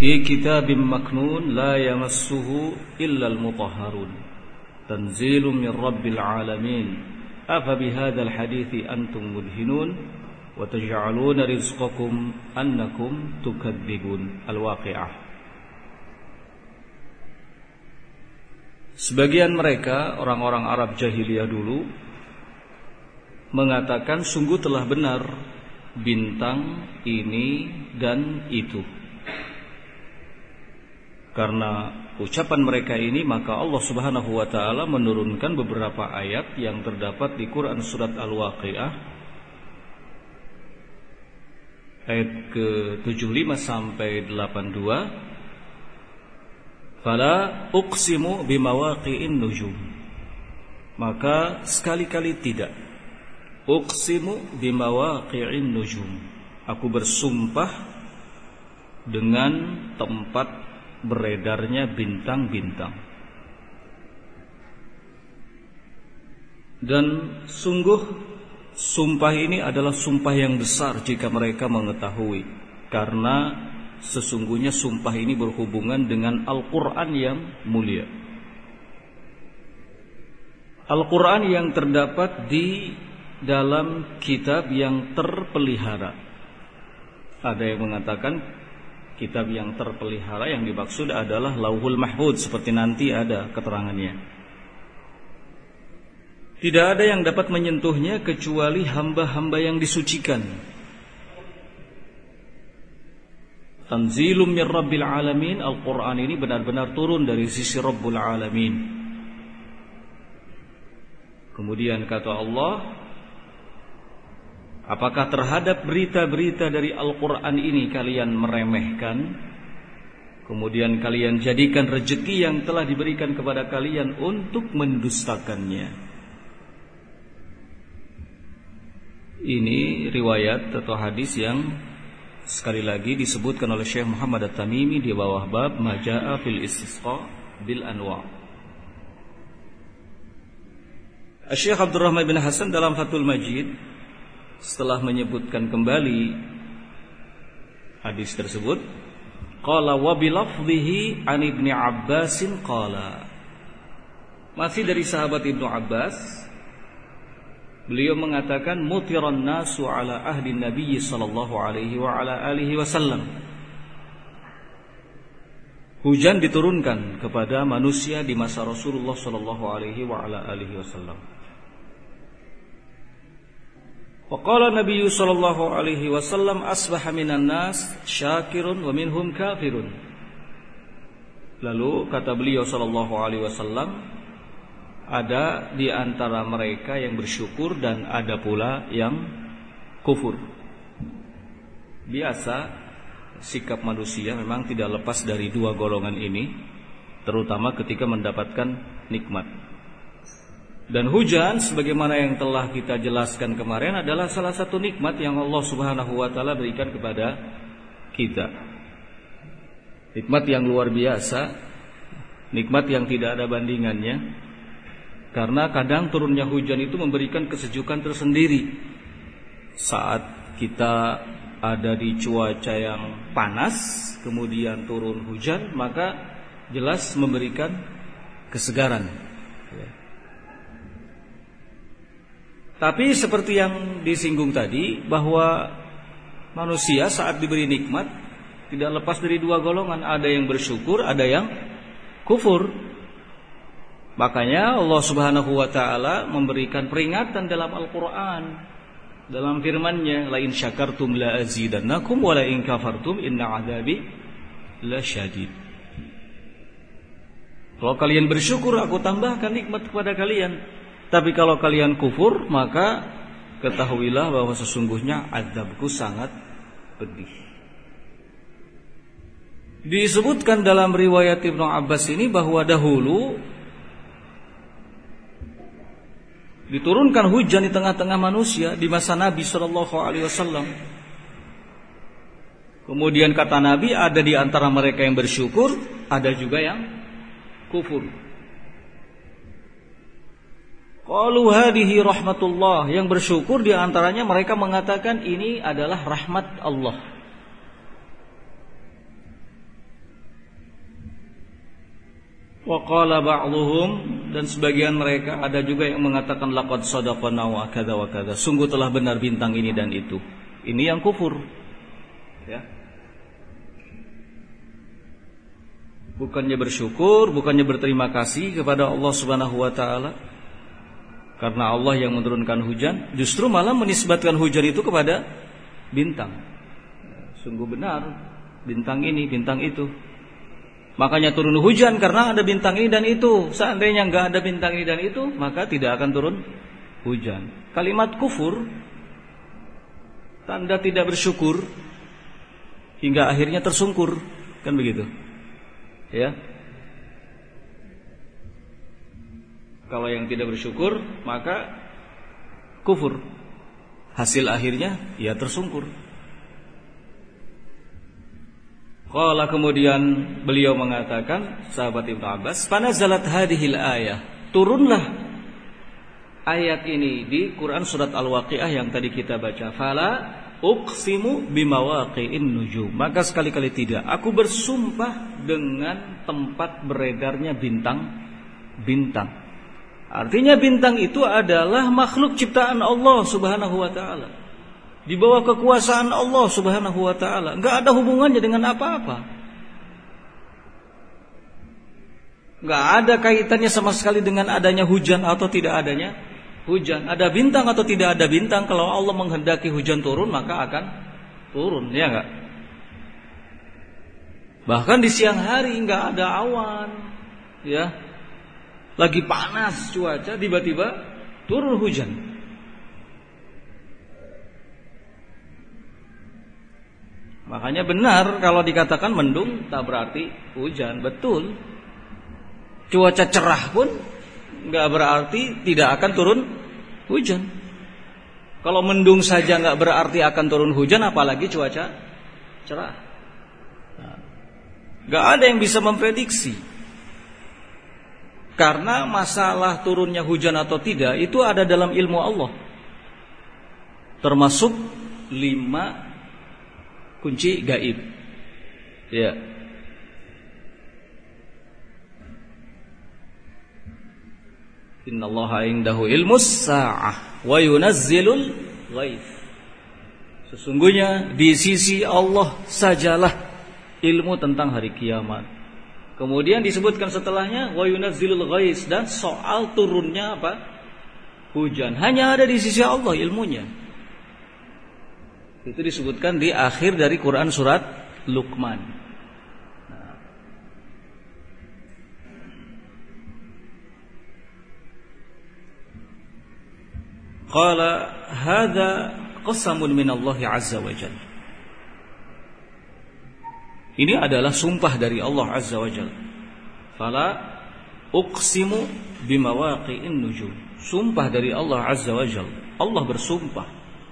fi kitabim maknun la yamassuhu illa al-mutahharun tanzilun min rabbil alamin afa bihadzal hadithi antum mudhinun wa taj'aluna rizqakum annakum tukadzibun. Al-Waqi'ah. Sebagian mereka, orang-orang Arab jahiliyah dulu, mengatakan sungguh telah benar bintang ini dan itu. Karena ucapan mereka ini, maka Allah Subhanahu wa taala menurunkan beberapa ayat yang terdapat di Quran surat Al-Waqi'ah ayat ke-75 sampai 82. Fala uqsimu bimawaqi'in nujum. Maka sekali-kali tidak. Uqsimu bimawaqi'in nujum. Aku bersumpah dengan tempat beredarnya bintang-bintang. Dan sungguh sumpah ini adalah sumpah yang besar jika mereka mengetahui, karena sesungguhnya sumpah ini berhubungan dengan Al-Quran yang mulia, Al-Quran yang terdapat di dalam kitab yang terpelihara. Ada yang mengatakan kitab yang terpelihara yang dimaksud adalah Lauhul Mahfuz, seperti nanti ada keterangannya. Tidak ada yang dapat menyentuhnya kecuali hamba-hamba yang disucikan. Tanzilum min Rabbil Alamin. Al-Quran ini benar-benar turun dari sisi Rabbul Alamin. Kemudian kata Allah, apakah terhadap berita-berita dari Al-Quran ini kalian meremehkan, kemudian kalian jadikan rezeki yang telah diberikan kepada kalian untuk mendustakannya? Ini riwayat atau hadis yang sekali lagi disebutkan oleh Syekh Muhammad At-Tamimi di bawah bab Maja'a fil Istisqa bil Anwa'. Syekh Abdurrahman bin Hasan dalam Fathul Majid setelah menyebutkan kembali hadis tersebut, qala wa bilafdhihi an Ibnu Abbasin qala. Masih dari sahabat Ibnu Abbas, beliau mengatakan mutiran nasu ala ahdi Nabi sallallahu alaihi wa ala alihi wasallam. Hujan diturunkan kepada manusia di masa Rasulullah sallallahu alaihi wa ala alihi wasallam. Waqala Nabi sallallahu alaihi wasallam asbaha minan nas syakirun wa minhum kafirun. Lalu kata beliau sallallahu alaihi wasallam, ada di antara mereka yang bersyukur dan ada pula yang kufur. Biasa sikap manusia memang tidak lepas dari dua golongan ini, terutama ketika mendapatkan nikmat. Dan hujan sebagaimana yang telah kita jelaskan kemarin adalah salah satu nikmat yang Allah Subhanahu wa taala berikan kepada kita. Nikmat yang luar biasa, nikmat yang tidak ada bandingannya. Karena kadang turunnya hujan itu memberikan kesejukan tersendiri. Saat kita ada di cuaca yang panas, kemudian turun hujan, maka jelas memberikan kesegaran. Tapi seperti yang disinggung tadi, bahwa manusia saat diberi nikmat tidak lepas dari dua golongan. Ada yang bersyukur, ada yang kufur. Makanya Allah Subhanahu wa taala memberikan peringatan dalam Al-Quran, dalam firman-Nya, la in syakartum la azidannakum wa la in kafartum inna adzabi lasyadid. Kalau kalian bersyukur, aku tambahkan nikmat kepada kalian. Tapi kalau kalian kufur, maka ketahuilah bahwa sesungguhnya azabku sangat pedih. Disebutkan dalam riwayat Ibnu Abbas ini bahwa dahulu diturunkan hujan di tengah-tengah manusia di masa Nabi sallallahu alaihi wasallam. Kemudian kata Nabi, ada di antara mereka yang bersyukur, ada juga yang kufur. Qalu hadhihi rahmatullah, yang bersyukur di antaranya mereka mengatakan ini adalah rahmat Allah. Wa qala ba'dhum, dan sebagian mereka ada juga yang mengatakan laqad sadaqana wa kadza wa kadza. Sungguh telah benar bintang ini dan itu. Ini yang kufur. Ya. Bukannya bersyukur, bukannya berterima kasih kepada Allah Subhanahu wa taala karena Allah yang menurunkan hujan, justru malah menisbatkan hujan itu kepada bintang. Sungguh benar bintang ini, bintang itu. Makanya turun hujan karena ada bintang ini dan itu. Seandainya enggak ada bintang ini dan itu, maka tidak akan turun hujan. Kalimat kufur, tanda tidak bersyukur hingga akhirnya tersungkur, kan begitu? Ya. Kalau yang tidak bersyukur, maka kufur. Hasil akhirnya ya tersungkur. Qala, kemudian beliau mengatakan, sahabat Ibnu Abbas, "Fanazalat hadhil ayah." Turunlah ayat ini di Quran surat Al-Waqiah yang tadi kita baca. Fala uqsimu bimawaqi'in nujum. Maka sekali-kali tidak aku bersumpah dengan tempat beredarnya bintang-bintang. Artinya bintang itu adalah makhluk ciptaan Allah Subhanahu wa taala. Di bawah kekuasaan Allah Subhanahu wa taala, enggak ada hubungannya dengan apa-apa. Enggak ada kaitannya sama sekali dengan adanya hujan atau tidak adanya hujan. Ada bintang atau tidak ada bintang, kalau Allah menghendaki hujan turun maka akan turun, ya enggak? Bahkan di siang hari enggak ada awan, ya. Lagi panas cuaca, tiba-tiba turun hujan. Makanya benar kalau dikatakan mendung tak berarti hujan. Betul. Cuaca cerah pun enggak berarti tidak akan turun hujan. Kalau mendung saja enggak berarti akan turun hujan, apalagi cuaca cerah. Enggak ada yang bisa memprediksi. Karena masalah turunnya hujan atau tidak itu ada dalam ilmu Allah. Termasuk 5 kunci gaib. Ya. Innallaha indahu ilmus sa'ah wa yunazzilul ghaith. Sesungguhnya di sisi Allah sajalah ilmu tentang hari kiamat. Kemudian disebutkan setelahnya wa yunazzilul ghaith, dan soal turunnya apa? Hujan. Hanya ada di sisi Allah ilmunya. Itu disebutkan di akhir dari Quran surat Luqman. Qala hadza qasamun min Allah azza wa jalla. Ini adalah sumpah dari Allah azza wa jalla. Fala uqsimu bimawaqi'in nujum. Sumpah dari Allah azza wa jalla. Allah bersumpah.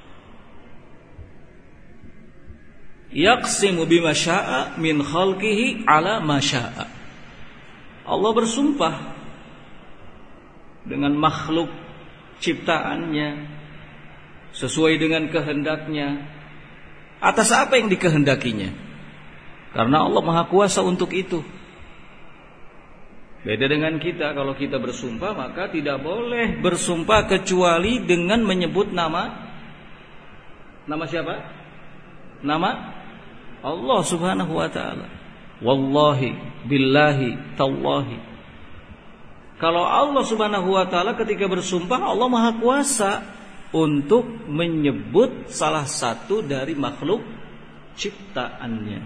Yaqsimu bima syaa min khalqihi ala ma syaa. Allah bersumpah dengan makhluk ciptaannya sesuai dengan kehendaknya atas apa yang dikehendakinya. Karena Allah Maha Kuasa untuk itu. Beda dengan kita, kalau kita bersumpah maka tidak boleh bersumpah kecuali dengan menyebut nama siapa? Nama Allah Subhanahu wa taala. Wallahi, billahi, tallahi. Kalau Allah Subhanahu wa taala ketika bersumpah, Allah Maha Kuasa untuk menyebut salah satu dari makhluk ciptaannya.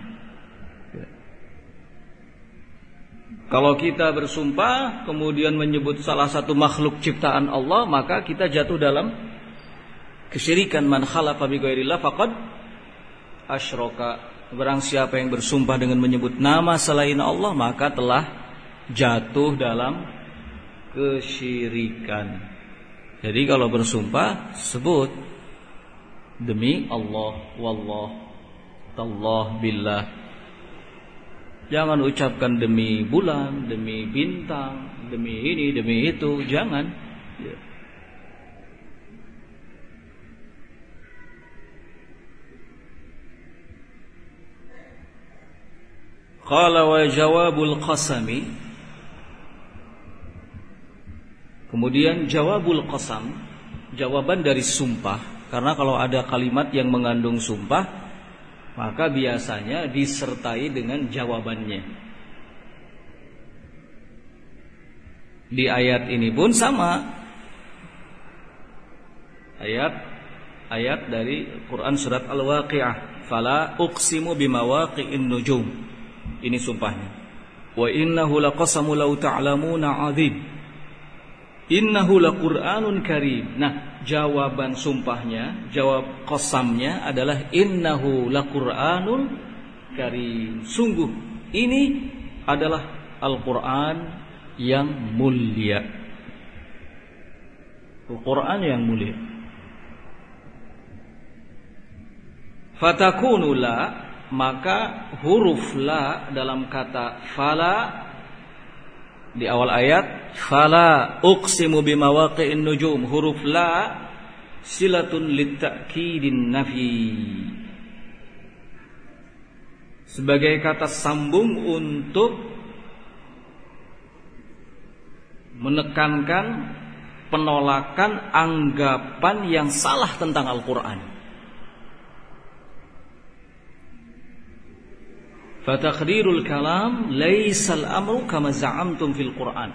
Kalau kita bersumpah kemudian menyebut salah satu makhluk ciptaan Allah, maka kita jatuh dalam kesyirikan. Man khalaqa bi ghairillah faqad asyraka. Barang siapa yang bersumpah dengan menyebut nama selain Allah, maka telah jatuh dalam kesyirikan. Jadi kalau bersumpah sebut demi Allah, wallah, tallah, billah. Jangan ucapkan demi bulan, demi bintang, demi ini, demi itu. Jangan. Ya. Qala wa jawabul qasami. Kemudian jawabul qasam, jawaban dari sumpah. Karena kalau ada kalimat yang mengandung sumpah, maka biasanya disertai dengan jawabannya. Di ayat ini pun sama. Ayat dari Quran surat Al-Waqi'ah, fala uqsimu bimawaqi'in nujum. Ini sumpahnya. Wa innahu laqasamu law ta'lamuna 'adzim. Innahu laqur'anun karim. Nah, jawaban sumpahnya, jawab qasamnya adalah innahu laqur'anun karim. Sungguh ini adalah Al-Qur'an yang mulia. Al-Qur'an yang mulia. Fatakunu la, maka huruf la dalam kata fala di awal ayat, fala uqsimu bimawaqi'in nujum, huruf la silatun litta'kidin nafi, sebagai kata sambung untuk menekankan penolakan anggapan yang salah tentang Al-Qur'an. Fataqdirul kalam laisal amru kama za'amtum fil Qur'an.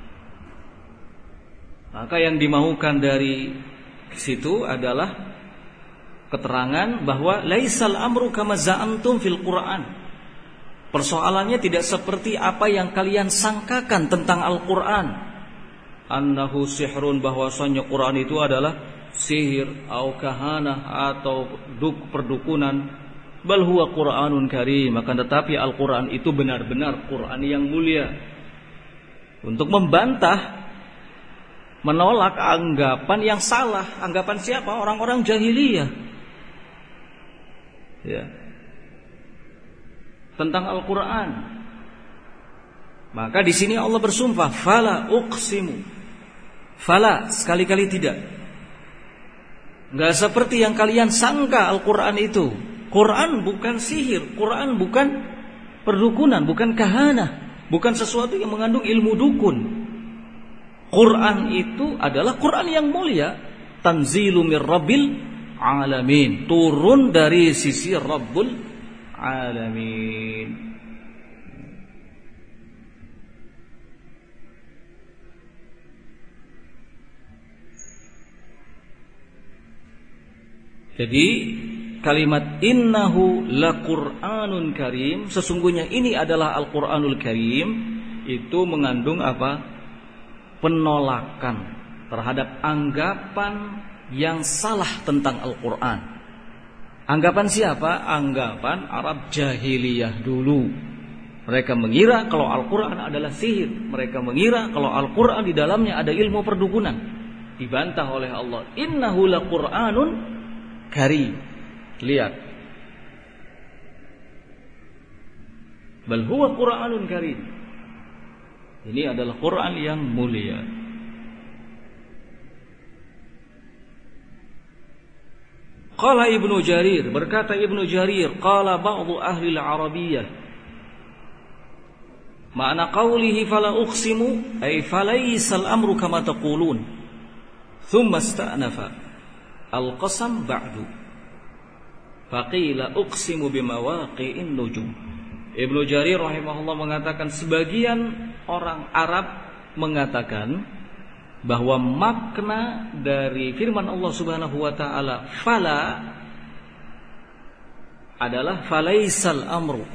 Maka yang dimaukan dari situ adalah keterangan bahwa laisal amru kama za'amtum fil Qur'an. Persoalannya tidak seperti apa yang kalian sangkakan tentang Al-Qur'an. Annahu sihrun, bahwasanya Qur'an itu adalah sihir atau kahanah atau perdukunan. Bal huwa Qur'anun karim, akan tetapi Al-Qur'an itu benar-benar Qur'an yang mulia. Untuk membantah, menolak anggapan yang salah. Anggapan siapa? Orang-orang jahiliyah. Ya. Tentang Al-Qur'an. Maka di sini Allah bersumpah, fala uqsimu. Fala, sekali-kali tidak. Enggak seperti yang kalian sangka Al-Qur'an itu. Quran bukan sihir, Quran bukan perdukunan, bukan kahanah, bukan sesuatu yang mengandung ilmu dukun. Quran itu adalah Quran yang mulia, tanzilu mir rabbil alamin, turun dari sisi Rabbul alamin. Jadi kalimat innahu laqur'anun karim, sesungguhnya ini adalah Al-Qur'anul Karim, itu mengandung apa? Penolakan terhadap anggapan yang salah tentang Al-Qur'an. Anggapan siapa? Anggapan Arab jahiliyah dulu. Mereka mengira kalau Al-Qur'an adalah sihir. Mereka mengira kalau Al-Qur'an di dalamnya ada ilmu perdukunan. Dibantah oleh Allah, innahu laqur'anun karim. Lihat, bal huwa Qur'anun karim. Ini adalah Quran yang mulia. Qala Ibnu Jarir, berkata Ibnu Jarir, qala ba'du ahli al-Arabiyyah, ma'na qawlihi fala uqsimu ay falaysa al-amru kama taqulun. Thumma ista'nafa al-qasam ba'du. Faqila uqsimu bimawaqi'in nujum. Ibnu Jarir rahimahullah mengatakan, sebagian orang Arab mengatakan bahwa makna dari firman Allah Subhanahu wa taala fala adalah falaisal amru.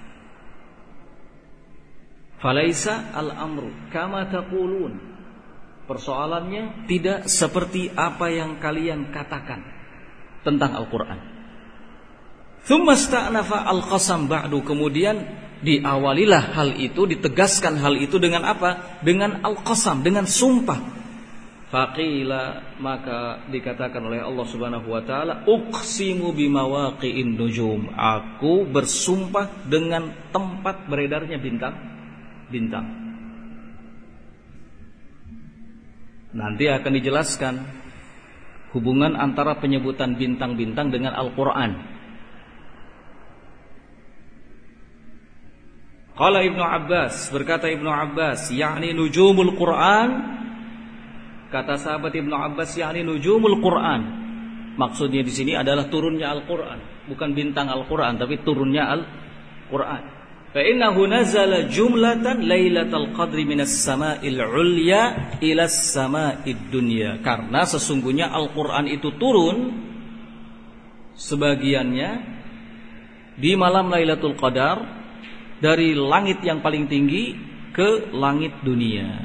Falaisa al-amru kama taqulun. Persoalannya tidak seperti apa yang kalian katakan tentang Al-Qur'an. Tsumma sta'nafa al-qasam ba'du, kemudian diawalilah hal itu, ditegaskan hal itu dengan apa? Dengan al-qasam, dengan sumpah. Faqila, maka dikatakan oleh Allah Subhanahu wa taala, uqsimu bimawaqi'in nujum, aku bersumpah dengan tempat beredarnya bintang. Nanti akan dijelaskan hubungan antara penyebutan bintang-bintang dengan Al-Qur'an. Qala Ibnu Abbas, berkata Ibnu Abbas, yakni nujumul Quran Kata sahabat Ibnu Abbas, yakni nujumul Quran. Maksudnya di sini adalah turunnya Al-Quran, bukan bintang Al-Quran, tapi turunnya Al-Quran. Fa innahu nazala jumlatan lailatul qadri minas sama'il ulya ila sama'id dunya. Karena sesungguhnya Al-Quran itu turun sebagiannya di malam Lailatul Qadar dari langit yang paling tinggi ke langit dunia.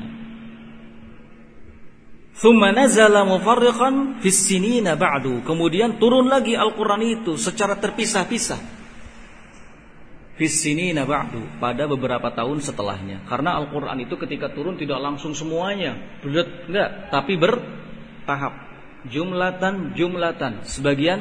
Thumma nazala mufarriqan fis sinina ba'du. Kemudian turun lagi Al-Quran itu secara terpisah-pisah. Fis sinina ba'du, pada beberapa tahun setelahnya. Karena Al-Quran itu ketika turun tidak langsung semuanya, enggak, tapi bertahap. Jumlatan, sebagian.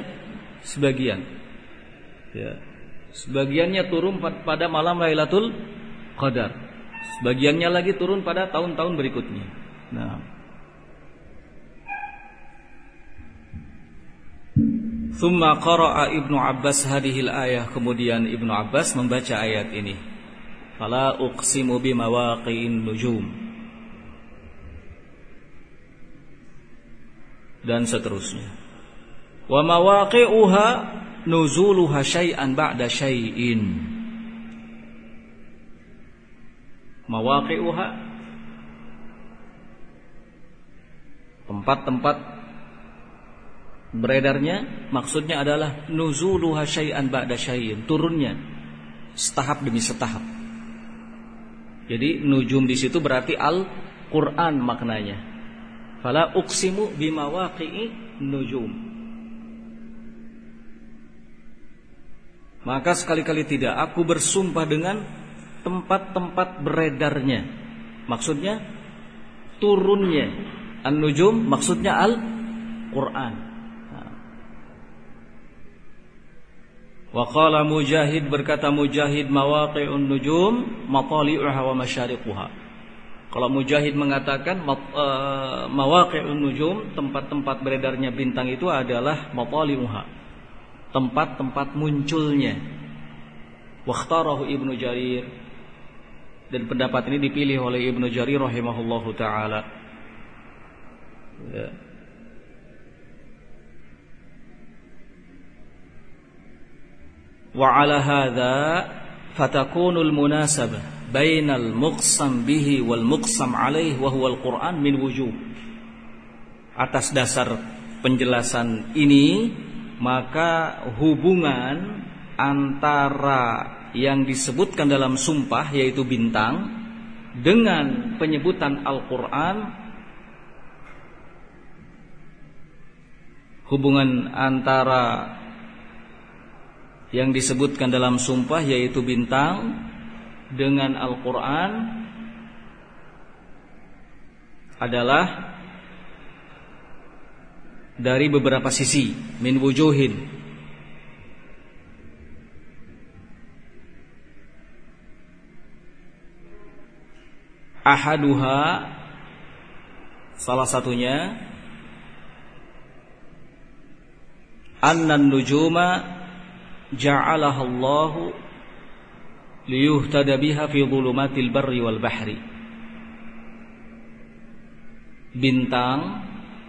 Ya. Sebagiannya turun pada malam Lailatul Qadar. Sebagiannya lagi turun pada tahun-tahun berikutnya. Nah, Thumma qara'a Ibnu Abbas hadhil ayah. Kemudian Ibnu Abbas membaca ayat ini. Fala uqsimu bimawaqi'in nujum. Dan seterusnya. Wa mawaqi'uha nuzuluha syai'an ba'da syai'in. Mawaqi'uha, tempat-tempat beredarnya, maksudnya adalah nuzuluha syai'an ba'da syai'in, turunnya setahap demi setahap. Jadi nujum di situ berarti Al-Qur'an maknanya. Fala uqsimu bimawaqi'i nujum. Maka sekali-kali tidak aku bersumpah dengan tempat-tempat beredarnya. Maksudnya turunnya. An-nujum maksudnya Al-Qur'an. Wa qala Mujahid, berkata Mujahid, mawaqi'un nujum matali'uha wa masyariquha. Kalau Mujahid mengatakan mawaqi'un nujum, tempat-tempat beredarnya bintang itu adalah matali'uha, tempat-tempat munculnya. Wa ikhtarahu Ibnu Jarir, dan pendapat ini dipilih oleh Ibnu Jarir rahimahullahu taala. Ya. Wa ala hadza fatakunul munasabah bainal muqsam bihi wal muqsam alaih wa huwa al-Qur'an min wujuh. Atas dasar penjelasan ini, maka hubungan antara yang disebutkan dalam sumpah yaitu bintang dengan penyebutan Al-Qur'an, hubungan antara yang disebutkan dalam sumpah yaitu bintang dengan Al-Quran adalah dari beberapa sisi, min wujuhin. Ahaduha, salah satunya, annan nujuma ja'alaha Allahu liyuhtada biha fi dhulumatil barri wal bahri. Bintang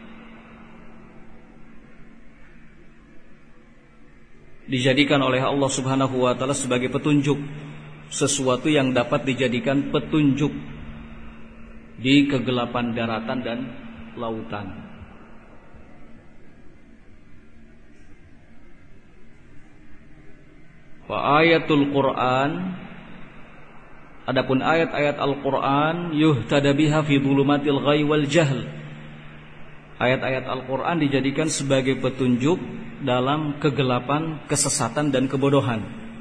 dijadikan oleh Allah Subhanahu wa taala sebagai petunjuk, sesuatu yang dapat dijadikan petunjuk di kegelapan daratan dan lautan. Wa ayatul Qur'an, adapun ayat-ayat Al-Qur'an, yuhtada biha fi dhulumatil ghai wal jahl. Ayat-ayat Al-Qur'an dijadikan sebagai petunjuk dalam kegelapan, kesesatan dan kebodohan.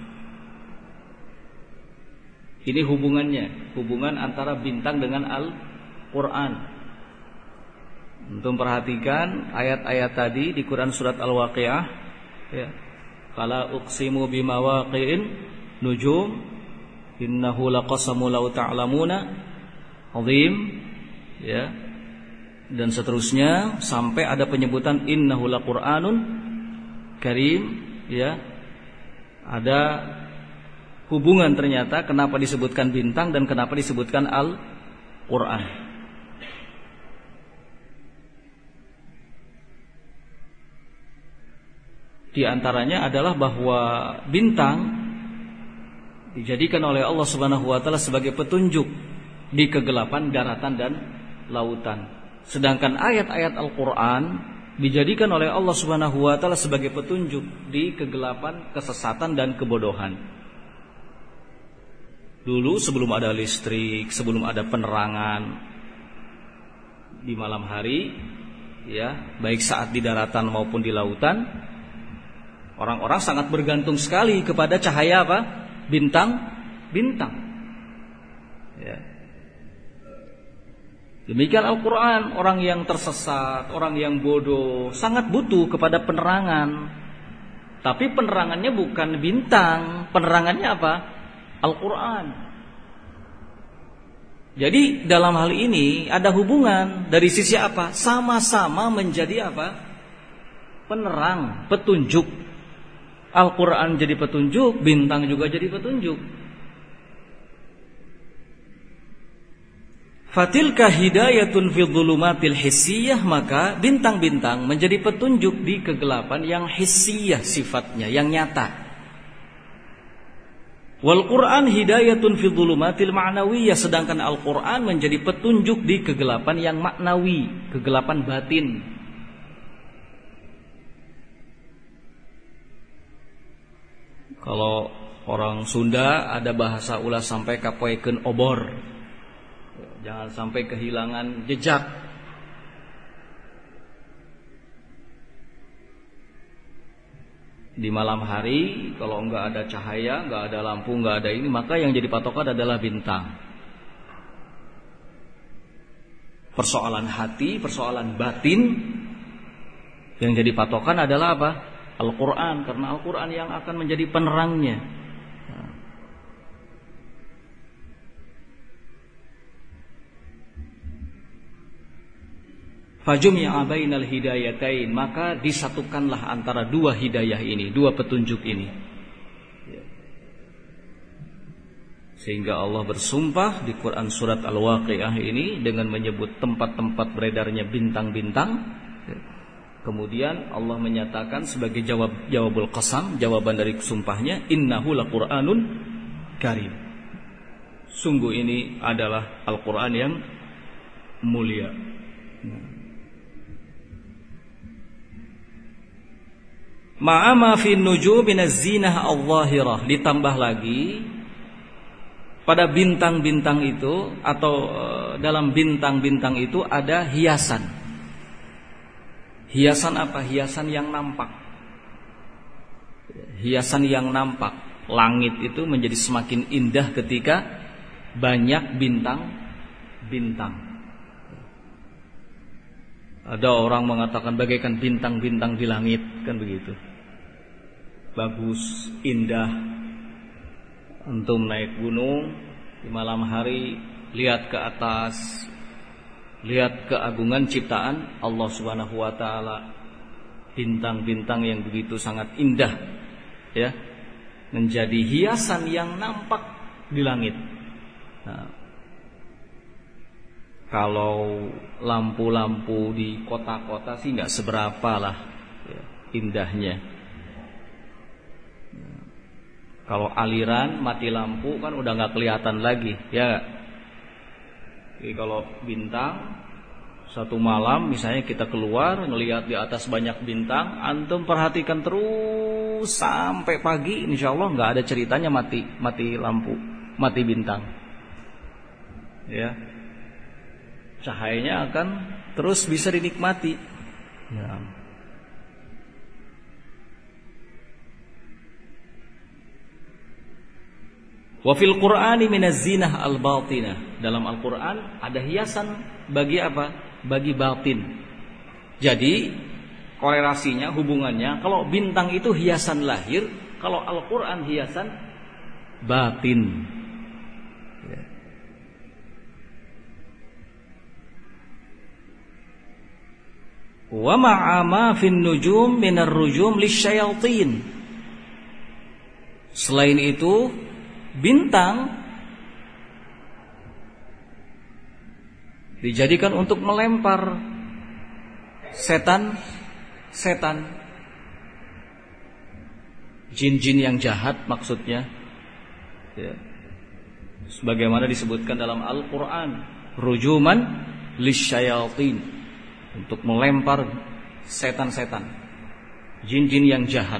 Ini hubungannya, hubungan antara bintang dengan Al-Qur'an. Untuk perhatikan ayat-ayat tadi di Quran surat Al-Waqiah, ya. Fala uqsimu bimawaqi'in nujum innahu laqasamu law ta'lamuna azim, ya, dan seterusnya sampai ada penyebutan innahu laqur'anun karim, ya. Ada hubungan ternyata kenapa disebutkan bintang dan kenapa disebutkan Al-Qur'an. Di antaranya adalah bahwa bintang dijadikan oleh Allah Subhanahu wa taala sebagai petunjuk di kegelapan daratan dan lautan. Sedangkan ayat-ayat Al-Qur'an dijadikan oleh Allah Subhanahu wa taala sebagai petunjuk di kegelapan, kesesatan dan kebodohan. Dulu sebelum ada listrik, sebelum ada penerangan di malam hari, ya, baik saat di daratan maupun di lautan, orang-orang sangat bergantung sekali kepada cahaya apa? Bintang. Ya. Demikian Al-Quran. Orang yang tersesat, orang yang bodoh sangat butuh kepada penerangan. Tapi penerangannya bukan bintang. Penerangannya apa? Al-Quran. Jadi dalam hal ini ada hubungan. Dari sisi apa? Sama-sama menjadi apa? Penerang, petunjuk. Al-Quran jadi petunjuk, bintang juga jadi petunjuk. Fatilka hidayatun fi dhulumatil hissiyah, maka bintang-bintang menjadi petunjuk di kegelapan yang hissiyah sifatnya, yang nyata. Wal Quran hidayatun fi dhulumatil ma'nawiyah, sedangkan Al-Quran menjadi petunjuk di kegelapan yang maknawi, kegelapan batin. Kalau orang Sunda ada bahasa ulah sampai kapoekeun obor. Jangan sampai kehilangan jejak. Di malam hari kalau enggak ada cahaya, enggak ada lampu, enggak ada ini, maka yang jadi patokan adalah bintang. Persoalan hati, persoalan batin, yang jadi patokan adalah apa? Al-Quran, karena Al-Quran yang akan menjadi penerangnya. Fajumi'a bainal hidayatain, maka disatukanlah antara dua hidayah ini, dua petunjuk ini. Sehingga Allah bersumpah di Quran surat Al-Waqi'ah ini dengan menyebut tempat-tempat beredarnya bintang-bintang. Kemudian Allah menyatakan sebagai jawabul qasam, jawaban dari sumpahnya, innahu laqur'anun karim. Sungguh ini adalah Al-Quran yang mulia. Ma'ama fi nujum minaz zinah al-zahirah, ditambah lagi pada bintang-bintang itu atau dalam bintang-bintang itu ada hiasan. Hiasan apa? Hiasan yang nampak. Hiasan yang nampak. Langit itu menjadi semakin indah ketika banyak bintang-bintang. Ada orang mengatakan bagaikan bintang-bintang di langit, kan begitu. Bagus, indah. Antum naik gunung di malam hari, lihat ke atas, lihat keagungan ciptaan Allah Subhanahu wa taala. Bintang-bintang yang begitu sangat indah, ya, menjadi hiasan yang nampak di langit. Nah, kalau lampu-lampu di kota-kota sih nggak seberapa lah, ya, indahnya. Kalau aliran mati lampu kan udah nggak kelihatan lagi, ya. Jadi kalau bintang, satu malam misalnya kita keluar ngelihat di atas banyak bintang, antum perhatikan terus sampai pagi, insya Allah nggak ada ceritanya mati lampu, mati bintang, ya. Cahayanya akan terus bisa dinikmati, ya. Wa fil Qur'ani minaz zinah al-batinah. Dalam Al-Qur'an ada hiasan bagi apa? Bagi batin. Jadi korelasinya, hubungannya, kalau bintang itu hiasan lahir, kalau Al-Qur'an hiasan batin. Wa ma'ama fin nujum minar rujum lisyayatin. Selain itu, bintang dijadikan untuk melempar setan jin-jin yang jahat maksudnya, ya. Sebagaimana disebutkan dalam Al-Quran, rujuman lisyayatin, untuk melempar setan-setan, jin-jin yang jahat.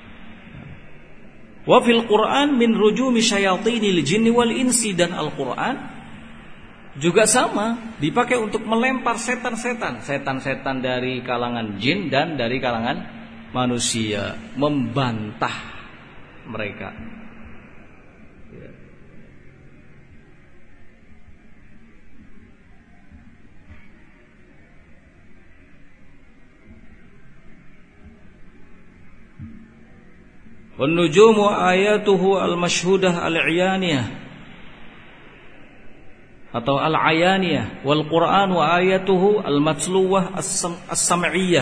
Wa fil Quran min rujumi syayatinil jinni wal insi, dan Al-Quran juga sama, dipakai untuk melempar setan-setan, setan-setan dari kalangan jin dan dari kalangan manusia, membantah mereka. Wan-nujumu ayatuhu al-mashhudah al-'iyaniyah atau al-'ayaniyah, wal Qur'an wa ayatuhu al-matsluwah as-sam'iyah.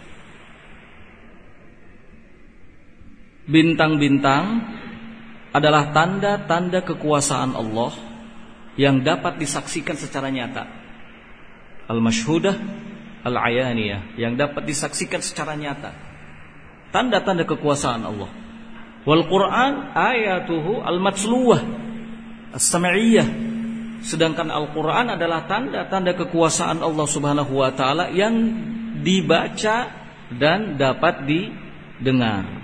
Bintang-bintang adalah tanda-tanda kekuasaan Allah yang dapat disaksikan secara nyata. Al-mashhudah al-'ayaniyah, yang dapat disaksikan secara nyata. Tanda-tanda kekuasaan Allah. Wal Qur'an ayatuhu al-matsluwah as-sam'iyah. Sedangkan Al-Qur'an adalah tanda-tanda kekuasaan Allah Subhanahu wa taala yang dibaca dan dapat didengar.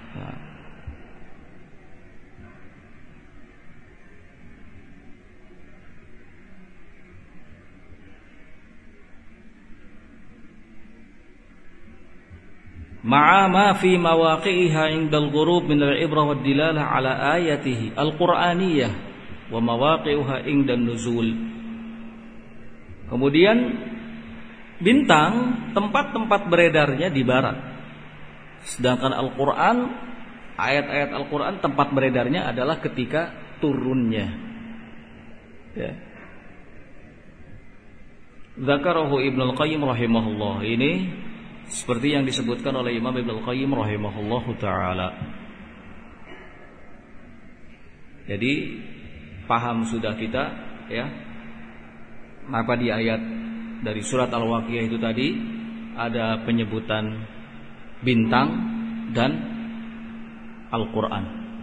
Ma'a ma fi mawaqi'iha 'indal ghurub min al-ibrah wad dilalah 'ala ayatihi al-Qur'aniyah wa mawaqi'uha 'indan nuzul. Kemudian bintang tempat-tempat beredarnya di barat. Sedangkan Al-Qur'an, ayat-ayat Al-Qur'an tempat beredarnya adalah ketika turunnya. Ya. Dzakarahu Ibnu Al-Qayyim rahimahullah. Ini seperti yang disebutkan oleh Imam Ibnu Al-Qayyim rahimahullahu taala. Jadi paham sudah kita, ya, apa di ayat dari surat Al-Waqiah itu tadi ada penyebutan bintang dan Al-Qur'an.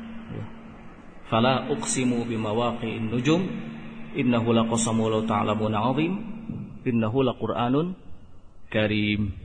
Fala uqsimu bimawaqi'in nujum innahu laqasamun law ta'lamun 'azim innahu laqur'anun karim.